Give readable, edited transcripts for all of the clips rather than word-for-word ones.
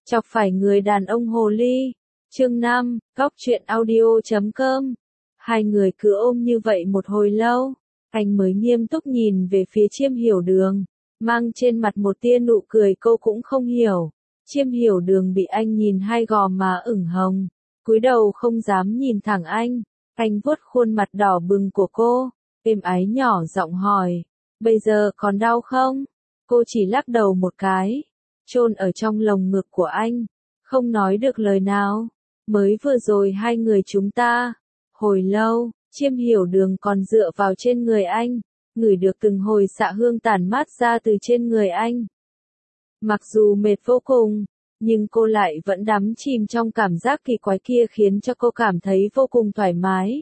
Chọc phải người đàn ông hồ ly. Chương 5, Góc truyện audio.com. Hai người cứ ôm như vậy một hồi lâu, anh mới nghiêm túc nhìn về phía Chiêm Hiểu Đường, mang trên mặt một tia nụ cười cô cũng không hiểu. Chiêm Hiểu Đường bị anh nhìn hai gò má ửng hồng, cúi đầu không dám nhìn thẳng anh vuốt khuôn mặt đỏ bừng của cô, êm ái nhỏ giọng hỏi, bây giờ còn đau không? Cô chỉ lắc đầu một cái, chôn ở trong lồng ngực của anh, không nói được lời nào. Mới vừa rồi hai người chúng ta, hồi lâu, Chiêm Hiểu Đường còn dựa vào trên người anh, ngửi được từng hồi xạ hương tản mát ra từ trên người anh. Mặc dù mệt vô cùng, nhưng cô lại vẫn đắm chìm trong cảm giác kỳ quái kia khiến cho cô cảm thấy vô cùng thoải mái.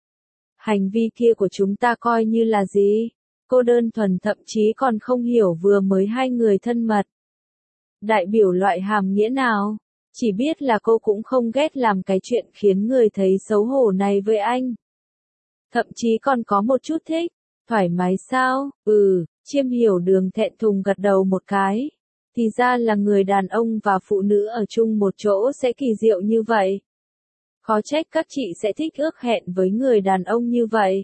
Hành vi kia của chúng ta coi như là gì? Cô đơn thuần thậm chí còn không hiểu vừa mới hai người thân mật đại biểu loại hàm nghĩa nào. Chỉ biết là cô cũng không ghét làm cái chuyện khiến người thấy xấu hổ này với anh. Thậm chí còn có một chút thích. Thoải mái sao? Chiêm Hiểu Đường thẹn thùng gật đầu một cái. Thì ra là người đàn ông và phụ nữ ở chung một chỗ sẽ kỳ diệu như vậy. Khó trách các chị sẽ thích ước hẹn với người đàn ông như vậy.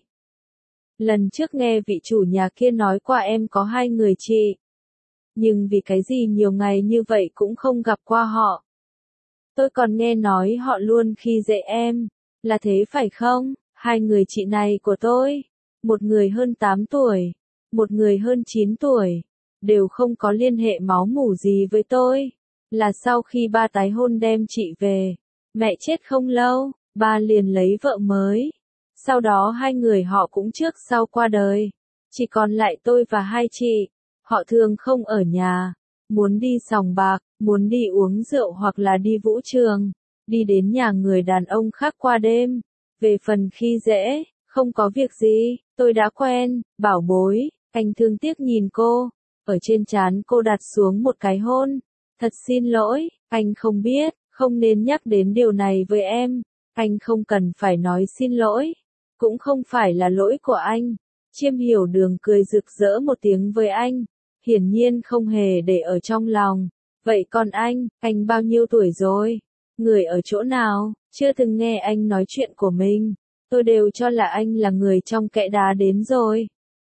Lần trước nghe vị chủ nhà kia nói qua em có hai người chị. Nhưng vì cái gì nhiều ngày như vậy cũng không gặp qua họ. Tôi còn nghe nói họ luôn khi dễ em, là thế phải không? Hai người chị này của tôi, một người hơn 8 tuổi, một người hơn 9 tuổi, đều không có liên hệ máu mủ gì với tôi. Là sau khi ba tái hôn đem chị về, mẹ chết không lâu, ba liền lấy vợ mới. Sau đó hai người họ cũng trước sau qua đời, chỉ còn lại tôi và hai chị. Họ thường không ở nhà, muốn đi sòng bạc, muốn đi uống rượu hoặc là đi vũ trường, đi đến nhà người đàn ông khác qua đêm. Về phần khi dễ, không có việc gì, tôi đã quen, bảo bối. Anh thương tiếc nhìn cô, ở trên trán cô đặt xuống một cái hôn. Thật xin lỗi, anh không biết, không nên nhắc đến điều này với em. Anh không cần phải nói xin lỗi, cũng không phải là lỗi của anh. Chiêm Hiểu Đường cười rực rỡ một tiếng với anh, hiển nhiên không hề để ở trong lòng. Vậy còn anh bao nhiêu tuổi rồi? Người ở chỗ nào? Chưa từng nghe anh nói chuyện của mình. Tôi đều cho là anh là người trong kẽ đá đến rồi.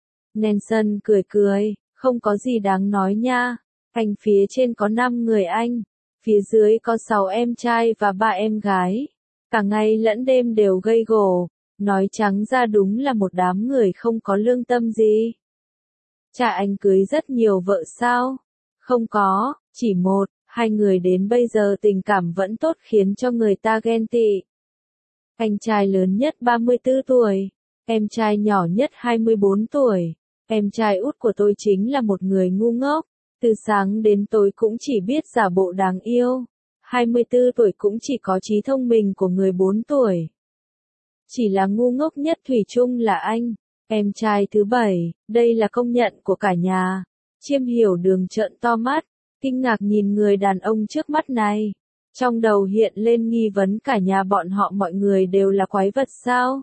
Nelson cười cười, không có gì đáng nói nha. Anh phía trên có 5 người anh, phía dưới có 6 em trai và 3 em gái. Cả ngày lẫn đêm đều gây gổ, nói trắng ra đúng là một đám người không có lương tâm gì. Cha anh cưới rất nhiều vợ sao? Không có, chỉ một, hai người đến bây giờ tình cảm vẫn tốt khiến cho người ta ghen tị. Anh trai lớn nhất 34 tuổi, em trai nhỏ nhất 24 tuổi, em trai út của tôi chính là một người ngu ngốc, từ sáng đến tối cũng chỉ biết giả bộ đáng yêu. 24 tuổi cũng chỉ có trí thông minh của người 4 tuổi. Chỉ là ngu ngốc nhất thủy chung là anh. Em trai thứ 7, đây là công nhận của cả nhà. Chiêm Hiểu Đường trợn to mắt, kinh ngạc nhìn người đàn ông trước mắt này. Trong đầu hiện lên nghi vấn cả nhà bọn họ mọi người đều là quái vật sao?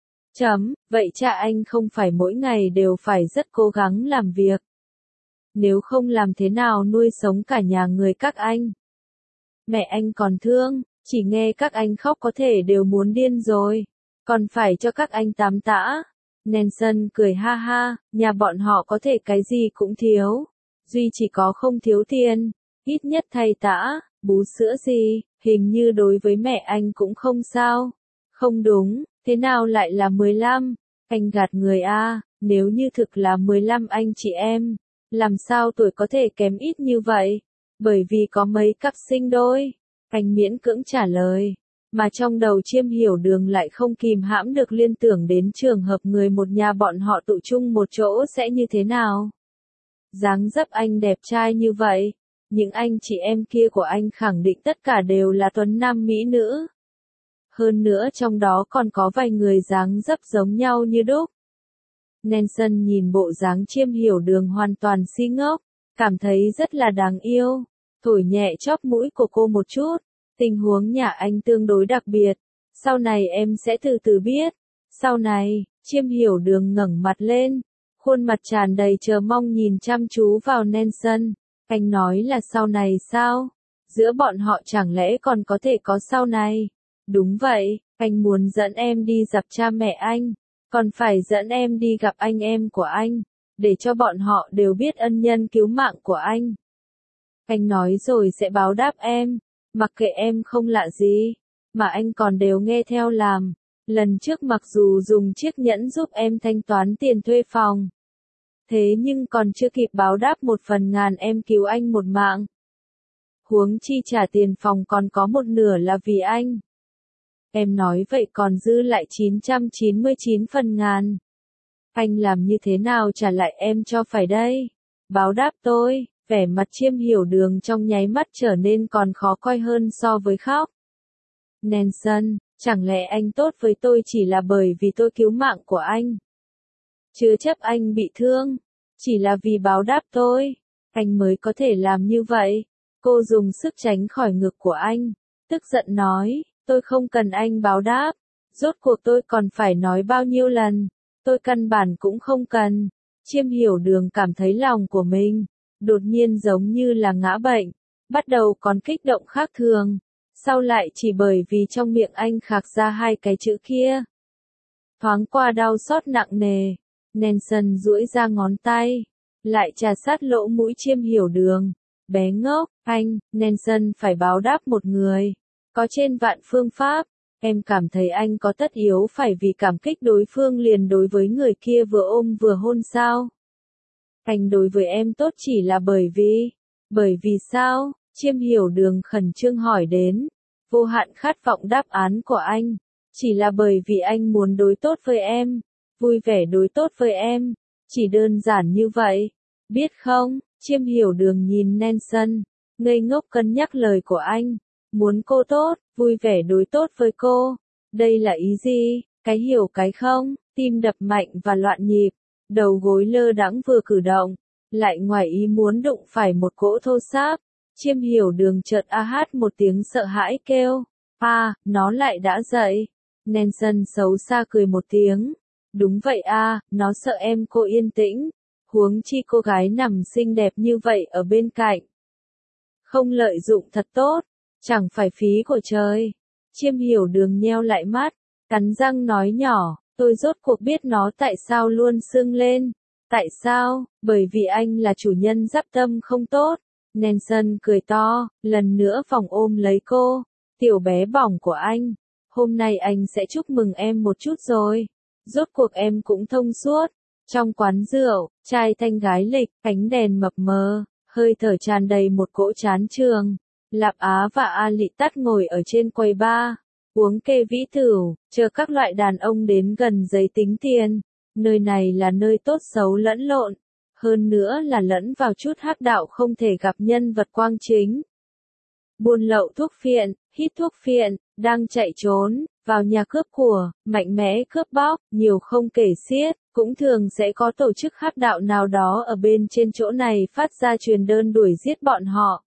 Vậy cha anh không phải mỗi ngày đều phải rất cố gắng làm việc. Nếu không làm thế nào nuôi sống cả nhà người các anh? Mẹ anh còn thương, chỉ nghe các anh khóc có thể đều muốn điên rồi. Còn phải cho các anh tắm tã. Nelson cười ha ha, nhà bọn họ có thể cái gì cũng thiếu. Duy chỉ có không thiếu tiền, ít nhất thay tã, bú sữa gì, hình như đối với mẹ anh cũng không sao. Không đúng, thế nào lại là 15? Anh gạt người a, nếu như thực là 15 anh chị em, làm sao tuổi có thể kém ít như vậy? Bởi vì có mấy cặp sinh đôi. Anh miễn cưỡng trả lời. Mà trong đầu Chiêm Hiểu Đường lại không kìm hãm được liên tưởng đến trường hợp người một nhà bọn họ tụ chung một chỗ sẽ như thế nào. Dáng dấp anh đẹp trai như vậy, những anh chị em kia của anh khẳng định tất cả đều là tuấn nam mỹ nữ. Hơn nữa trong đó còn có vài người dáng dấp giống nhau như đúc. Nelson nhìn bộ dáng Chiêm Hiểu Đường hoàn toàn si ngốc, cảm thấy rất là đáng yêu, thổi nhẹ chóp mũi của cô một chút. Tình huống nhà anh tương đối đặc biệt, sau này em sẽ từ từ biết. Sau này, Chiêm Hiểu Đường ngẩng mặt lên, khuôn mặt tràn đầy chờ mong nhìn chăm chú vào Nelson. Anh nói là sau này sao? Giữa bọn họ chẳng lẽ còn có thể có sau này? Đúng vậy, anh muốn dẫn em đi gặp cha mẹ anh, còn phải dẫn em đi gặp anh em của anh, để cho bọn họ đều biết ân nhân cứu mạng của anh. Anh nói rồi sẽ báo đáp em, mặc kệ em không lạ gì, mà anh còn đều nghe theo làm. Lần trước mặc dù dùng chiếc nhẫn giúp em thanh toán tiền thuê phòng, thế nhưng còn chưa kịp báo đáp 1/1000 em cứu anh một mạng. Huống chi trả tiền phòng còn có 1/2 là vì anh. Em nói vậy còn dư lại 999/1000. Anh làm như thế nào trả lại em cho phải đây? Báo đáp tôi, vẻ mặt Chiêm Hiểu Đường trong nháy mắt trở nên còn khó coi hơn so với khóc. Nelson, chẳng lẽ anh tốt với tôi chỉ là bởi vì tôi cứu mạng của anh? Chứa chấp anh bị thương, chỉ là vì báo đáp tôi, anh mới có thể làm như vậy. Cô dùng sức tránh khỏi ngực của anh, tức giận nói, tôi không cần anh báo đáp, rốt cuộc tôi còn phải nói bao nhiêu lần, tôi căn bản cũng không cần. Chiêm Hiểu Đường cảm thấy lòng của mình, đột nhiên giống như là ngã bệnh, bắt đầu còn kích động khác thường, sau lại chỉ bởi vì trong miệng anh khạc ra 2 cái chữ kia. Thoáng qua đau xót nặng nề, Nelson duỗi ra ngón tay, lại trà sát lỗ mũi Chiêm Hiểu Đường. Bé ngốc, anh, Nelson phải báo đáp một người, có trên vạn phương pháp, em cảm thấy anh có tất yếu phải vì cảm kích đối phương liền đối với người kia vừa ôm vừa hôn sao? Anh đối với em tốt chỉ là bởi vì sao? Chiêm Hiểu Đường khẩn trương hỏi đến, vô hạn khát vọng đáp án của anh, chỉ là bởi vì anh muốn đối tốt với em, vui vẻ đối tốt với em, chỉ đơn giản như vậy, biết không? Chiêm Hiểu Đường nhìn Nelson, ngây ngốc cân nhắc lời của anh, muốn cô tốt, vui vẻ đối tốt với cô, đây là ý gì, cái hiểu cái không, tim đập mạnh và loạn nhịp, đầu gối lơ đãng vừa cử động, lại ngoài ý muốn đụng phải một cỗ thô sáp. Chiêm Hiểu Đường chợt a hát một tiếng sợ hãi kêu, nó lại đã dậy. Nelson xấu xa cười một tiếng, đúng vậy nó sợ em cô yên tĩnh. Huống chi cô gái nằm xinh đẹp như vậy ở bên cạnh. Không lợi dụng thật tốt, chẳng phải phí của trời. Chiêm Hiểu Đường nheo lại mắt, cắn răng nói nhỏ, tôi rốt cuộc biết nó tại sao luôn sưng lên. Tại sao? Bởi vì anh là chủ nhân giáp tâm không tốt. Nelson cười to, lần nữa vòng ôm lấy cô. Tiểu bé bỏng của anh, hôm nay anh sẽ chúc mừng em một chút rồi. Rốt cuộc em cũng thông suốt. Trong quán rượu, trai thanh gái lịch, ánh đèn mập mờ, hơi thở tràn đầy một cỗ chán trường. Lạp Á và A Lị Tát ngồi ở trên quầy bar, uống kê vĩ tửu, chờ các loại đàn ông đến gần giấy tính tiền. Nơi này là nơi tốt xấu lẫn lộn, hơn nữa là lẫn vào chút hắc đạo không thể gặp nhân vật quang chính. Buôn lậu thuốc phiện, hít thuốc phiện, đang chạy trốn, vào nhà cướp của, mạnh mẽ cướp bóc, nhiều không kể xiết, cũng thường sẽ có tổ chức hắc đạo nào đó ở bên trên chỗ này phát ra truyền đơn đuổi giết bọn họ.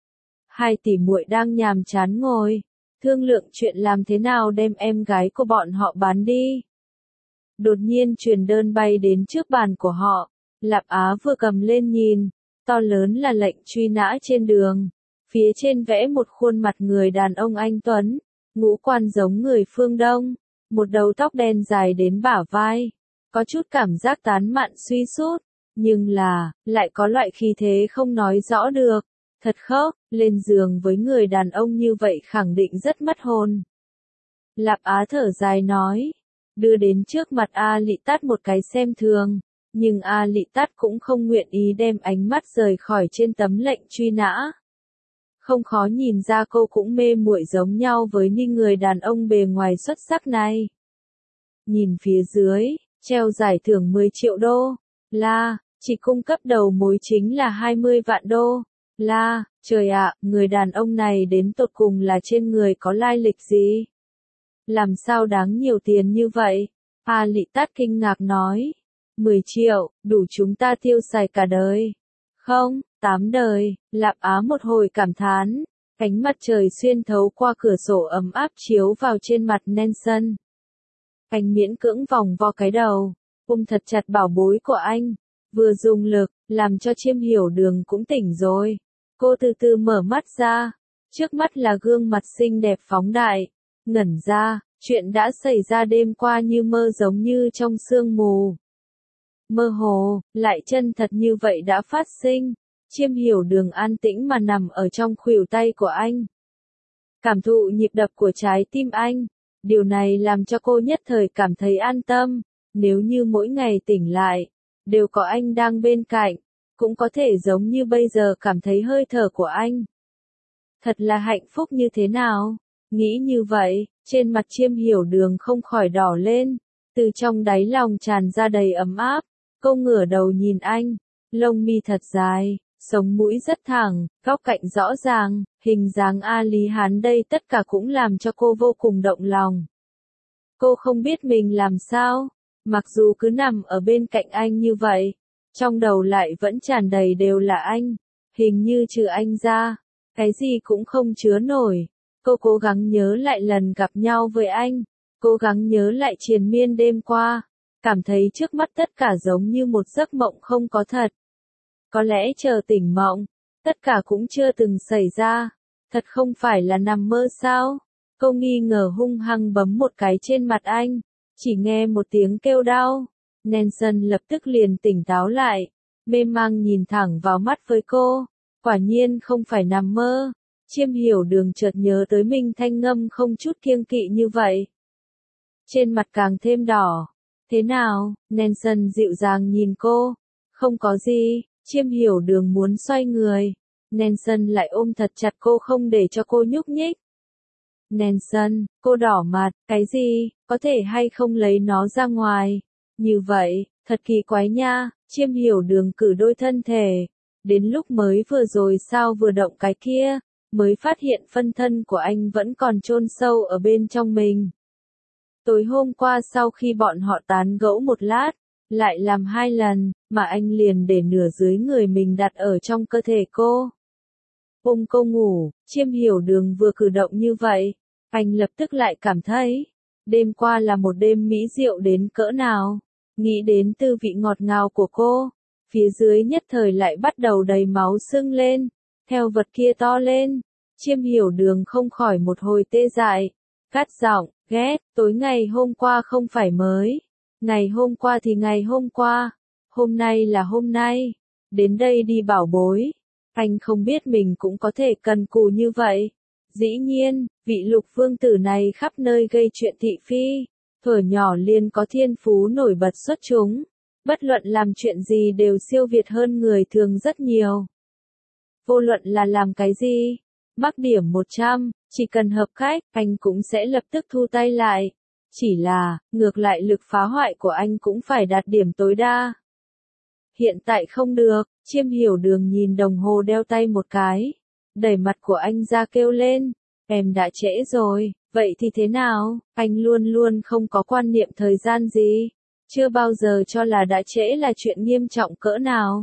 2 tỷ muội đang nhàm chán ngồi, thương lượng chuyện làm thế nào đem em gái của bọn họ bán đi. Đột nhiên truyền đơn bay đến trước bàn của họ, Lạp Á vừa cầm lên nhìn, to lớn là lệnh truy nã trên đường. Phía trên vẽ một khuôn mặt người đàn ông anh tuấn, ngũ quan giống người phương Đông, một đầu tóc đen dài đến bả vai, có chút cảm giác tán mạn suy sút, nhưng lại có loại khí thế không nói rõ được, thật khốc, lên giường với người đàn ông như vậy khẳng định rất mất hồn. Lạp Á thở dài nói, đưa đến trước mặt A Lị Tát một cái xem thường, nhưng A Lị Tát cũng không nguyện ý đem ánh mắt rời khỏi trên tấm lệnh truy nã. Không khó nhìn ra cô cũng mê muội giống nhau với ni người đàn ông bề ngoài xuất sắc này. Nhìn phía dưới, treo giải thưởng 10 triệu đô, chỉ cung cấp đầu mối chính là 20 vạn đô, trời ạ, người đàn ông này đến tột cùng là trên người có lai lịch gì? Làm sao đáng nhiều tiền như vậy? A Lị Tát kinh ngạc nói, 10 triệu, đủ chúng ta tiêu xài cả đời. Không, 8 đời, Lạp Á một hồi cảm thán, ánh mặt trời xuyên thấu qua cửa sổ ấm áp chiếu vào trên mặt Nelson. Anh miễn cưỡng vòng vo cái đầu, ôm thật chặt bảo bối của anh, vừa dùng lực, làm cho Chiêm Hiểu Đường cũng tỉnh rồi. Cô từ từ mở mắt ra, Trước mắt là gương mặt xinh đẹp phóng đại. Ngẩn ra, chuyện đã xảy ra đêm qua như mơ giống như trong sương mù. Mơ hồ, lại chân thật như vậy đã phát sinh. Chiêm Hiểu Đường an tĩnh mà nằm ở trong khuỷu tay của anh. Cảm thụ nhịp đập của trái tim anh. Điều này làm cho cô nhất thời cảm thấy an tâm. Nếu như mỗi ngày tỉnh lại, đều có anh đang bên cạnh, cũng có thể giống như bây giờ cảm thấy hơi thở của anh. Thật là hạnh phúc như thế nào? Nghĩ như vậy, trên mặt Chiêm Hiểu Đường không khỏi đỏ lên, từ trong đáy lòng tràn ra đầy ấm áp. Cô ngửa đầu nhìn anh, lông mi thật dài, sống mũi rất thẳng, góc cạnh rõ ràng, hình dáng A Lý Hán đây tất cả cũng làm cho cô vô cùng động lòng. Cô không biết mình làm sao, mặc dù cứ nằm ở bên cạnh anh như vậy, trong đầu lại vẫn tràn đầy đều là anh, hình như trừ anh ra, cái gì cũng không chứa nổi. Cô cố gắng nhớ lại lần gặp nhau với anh, cố gắng nhớ lại triền miên đêm qua, cảm thấy trước mắt tất cả giống như một giấc mộng không có thật. Có lẽ chờ tỉnh mộng, tất cả cũng chưa từng xảy ra, thật không phải là nằm mơ sao? Cô nghi ngờ hung hăng bấm một cái trên mặt anh, chỉ nghe một tiếng kêu đau. Nelson lập tức liền tỉnh táo lại, mê mang nhìn thẳng vào mắt với cô, quả nhiên không phải nằm mơ. Chiêm Hiểu Đường chợt nhớ tới Minh Thanh Ngâm không chút kiêng kỵ như vậy. Trên mặt càng thêm đỏ. Thế nào? Nelson dịu dàng nhìn cô. Không có gì. Chiêm Hiểu Đường muốn xoay người. Nelson lại ôm thật chặt cô không để cho cô nhúc nhích. Nelson, cô đỏ mặt, cái gì, có thể hay không lấy nó ra ngoài? Như vậy, thật kỳ quái nha. Chiêm Hiểu Đường cử đôi thân thể. Đến lúc mới vừa rồi sao vừa động cái kia, mới phát hiện phân thân của anh vẫn còn chôn sâu ở bên trong mình. Tối hôm qua sau khi bọn họ tán gẫu một lát, lại làm 2 lần, mà anh liền để nửa dưới người mình đặt ở trong cơ thể cô. Ôm cô ngủ, Chiêm Hiểu Đường vừa cử động như vậy, anh lập tức lại cảm thấy, đêm qua là một đêm mỹ diệu đến cỡ nào. Nghĩ đến tư vị ngọt ngào của cô, phía dưới nhất thời lại bắt đầu đầy máu sưng lên, theo vật kia to lên. Chiêm Hiểu Đường không khỏi một hồi tê dại, cắt giọng, ghét, tối ngày hôm qua không phải mới, ngày hôm qua thì ngày hôm qua, hôm nay là hôm nay, đến đây đi bảo bối. Anh không biết mình cũng có thể cần cù như vậy. Dĩ nhiên, vị Lục vương tử này khắp nơi gây chuyện thị phi, thuở nhỏ liền có thiên phú nổi bật xuất chúng, bất luận làm chuyện gì đều siêu việt hơn người thường rất nhiều. Vô luận là làm cái gì, mắc điểm 100, chỉ cần hợp cách, anh cũng sẽ lập tức thu tay lại. Chỉ là, ngược lại lực phá hoại của anh cũng phải đạt điểm tối đa. Hiện tại không được. Chiêm Hiểu Đường nhìn đồng hồ đeo tay một cái, đẩy mặt của anh ra kêu lên, em đã trễ rồi. Vậy thì thế nào? Anh luôn luôn không có quan niệm thời gian gì, chưa bao giờ cho là đã trễ là chuyện nghiêm trọng cỡ nào.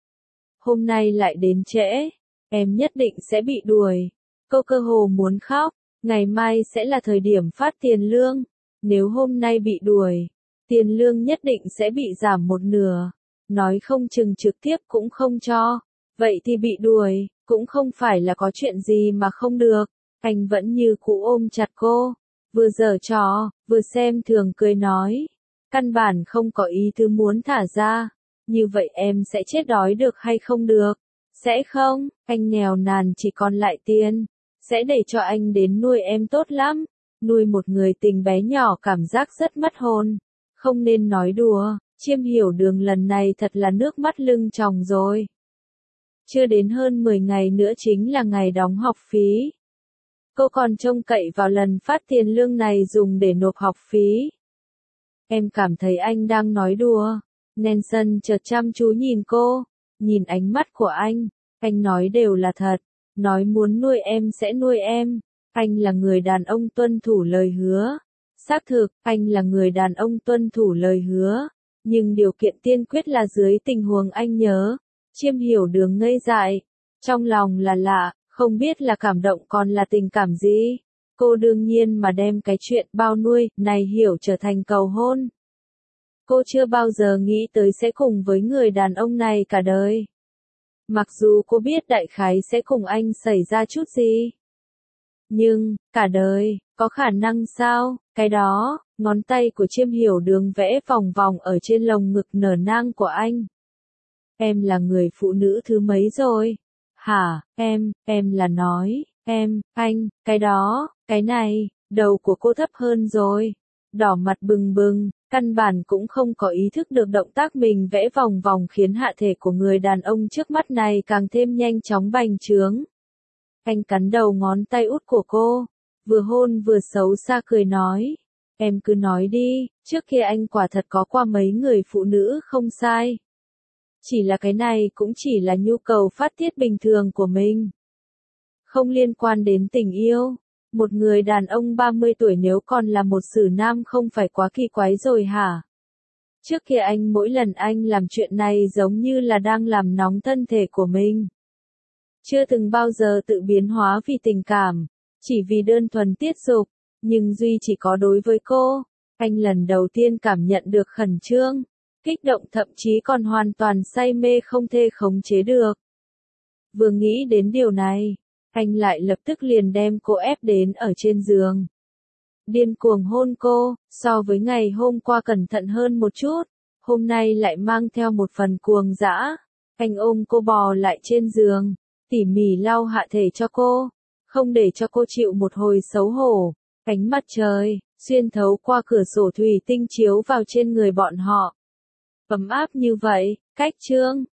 Hôm nay lại đến trễ, em nhất định sẽ bị đuổi. Cô cơ hồ muốn khóc, ngày mai sẽ là thời điểm phát tiền lương, nếu hôm nay bị đuổi, tiền lương nhất định sẽ bị giảm 1/2, nói không chừng trực tiếp cũng không cho. Vậy thì bị đuổi, cũng không phải là có chuyện gì mà không được. Anh vẫn như cũ ôm chặt cô, vừa giở trò, vừa xem thường cười nói, căn bản không có ý tứ muốn thả ra. Như vậy em sẽ chết đói được hay không được? Sẽ không, anh nghèo nàn chỉ còn lại tiền, sẽ để cho anh đến nuôi em tốt lắm. Nuôi một người tình bé nhỏ cảm giác rất mất hồn, không nên nói đùa. Chiêm Hiểu Đường lần này thật là nước mắt lưng tròng rồi. Chưa đến hơn 10 ngày nữa chính là ngày đóng học phí. Cô còn trông cậy vào lần phát tiền lương này dùng để nộp học phí. Em cảm thấy anh đang nói đùa. Nelson chợt chăm chú nhìn cô, nhìn ánh mắt của anh nói đều là thật, nói muốn nuôi em sẽ nuôi em. Anh là người đàn ông tuân thủ lời hứa. Xác thực, anh là người đàn ông tuân thủ lời hứa. Nhưng điều kiện tiên quyết là dưới tình huống anh nhớ. Chiêm Hiểu Đường ngây dại, trong lòng là lạ, không biết là cảm động còn là tình cảm gì. Cô đương nhiên mà đem cái chuyện bao nuôi này hiểu trở thành cầu hôn. Cô chưa bao giờ nghĩ tới sẽ cùng với người đàn ông này cả đời. Mặc dù cô biết đại khái sẽ cùng anh xảy ra chút gì, Nhưng, cả đời, có khả năng sao? Cái đó, ngón tay của Chiêm Hiểu Đường vẽ vòng vòng ở trên lồng ngực nở nang của anh. Em là người phụ nữ thứ mấy rồi? Hả, em là nói, anh, cái đó, cái này, đầu của cô thấp hơn rồi. Đỏ mặt bừng bừng, căn bản cũng không có ý thức được động tác mình vẽ vòng vòng khiến hạ thể của người đàn ông trước mắt này càng thêm nhanh chóng bành trướng. Anh cắn đầu ngón tay út của cô, vừa hôn vừa xấu xa cười nói. Em cứ nói đi, trước kia anh quả thật có qua mấy người phụ nữ không sai. Chỉ là cái này cũng chỉ là nhu cầu phát tiết bình thường của mình. Không liên quan đến tình yêu. Một người đàn ông 30 tuổi nếu còn là một xử nam không phải quá kỳ quái rồi hả? Trước kia anh mỗi lần anh làm chuyện này giống như là đang làm nóng thân thể của mình. Chưa từng bao giờ tự biến hóa vì tình cảm, chỉ vì đơn thuần tiết dục, nhưng duy chỉ có đối với cô, anh lần đầu tiên cảm nhận được khẩn trương, kích động thậm chí còn hoàn toàn say mê không thể khống chế được. Vừa nghĩ đến điều này, anh lại lập tức liền đem cô ép đến ở trên giường. Điên cuồng hôn cô, so với ngày hôm qua cẩn thận hơn một chút, hôm nay lại mang theo một phần cuồng dã. Anh ôm cô bò lại trên giường, tỉ mỉ lau hạ thể cho cô, không để cho cô chịu một hồi xấu hổ. Ánh mặt trời, xuyên thấu qua cửa sổ thủy tinh chiếu vào trên người bọn họ. Ấm áp như vậy, cách chương.